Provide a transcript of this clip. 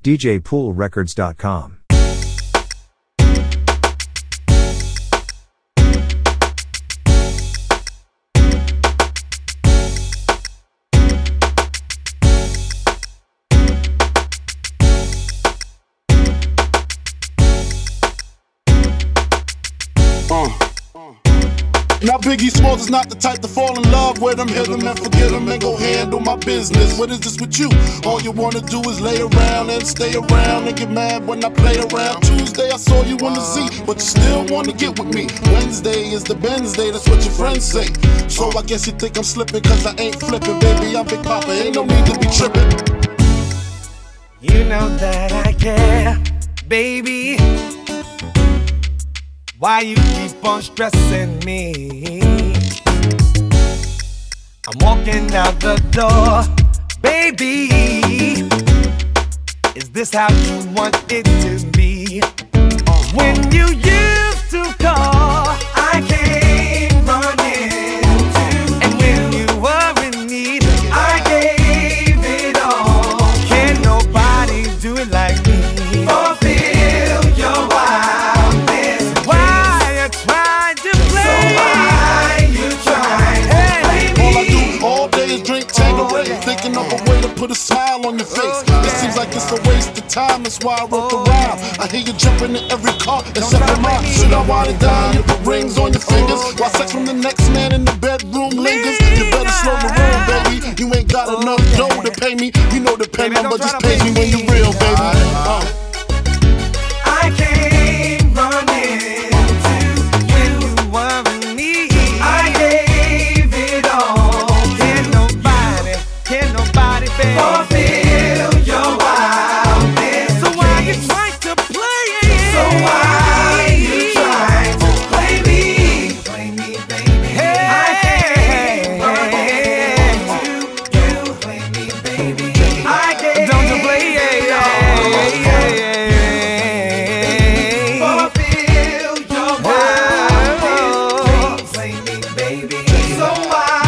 DJPoolRecords.com. Now Biggie Smalls is not the type to fall in love with him, hit him and forget him and go handle my business. What is this with you? All you wanna do is lay around and stay around and get mad when I play around. Tuesday I saw you on the Z, but you still wanna get with me. Wednesday is the Benz day, that's what your friends say. So I guess you think I'm slipping cause I ain't flipping. Baby, I'm Big Papa, ain't no need to be tripping. You know that I care, baby. Why you keep on stressing me? I'm walking out the door, baby. Is this how you want it to be? When you used to call, I came running to. And when you were in need, I gave it all. Can nobody do it like me? Fulfill your wildness. Why you trying to play? So why you trying to play me? All I do all day is drink Tanqueray, thinking of a way to put a smile on your face. It seems like it's a waste of time, that's why I wrote the rhyme. I hear you jumping in every car except for mine. Should I wind it down? You put rings on your fingers while sex from the next man in the bedroom lingers. You better slow the roll, baby. You ain't got enough dough to pay me. You know the pay number, just pay me when you're real, baby. I came running to when you were in need. I gave it all. Can nobody fulfill your wildness? So why you trying to play? So why you trying to play me? Play me, baby. Hey, I came running to you. Play me, baby. I gave. Don't you play? Fulfill your wildness. Play me, baby. So why?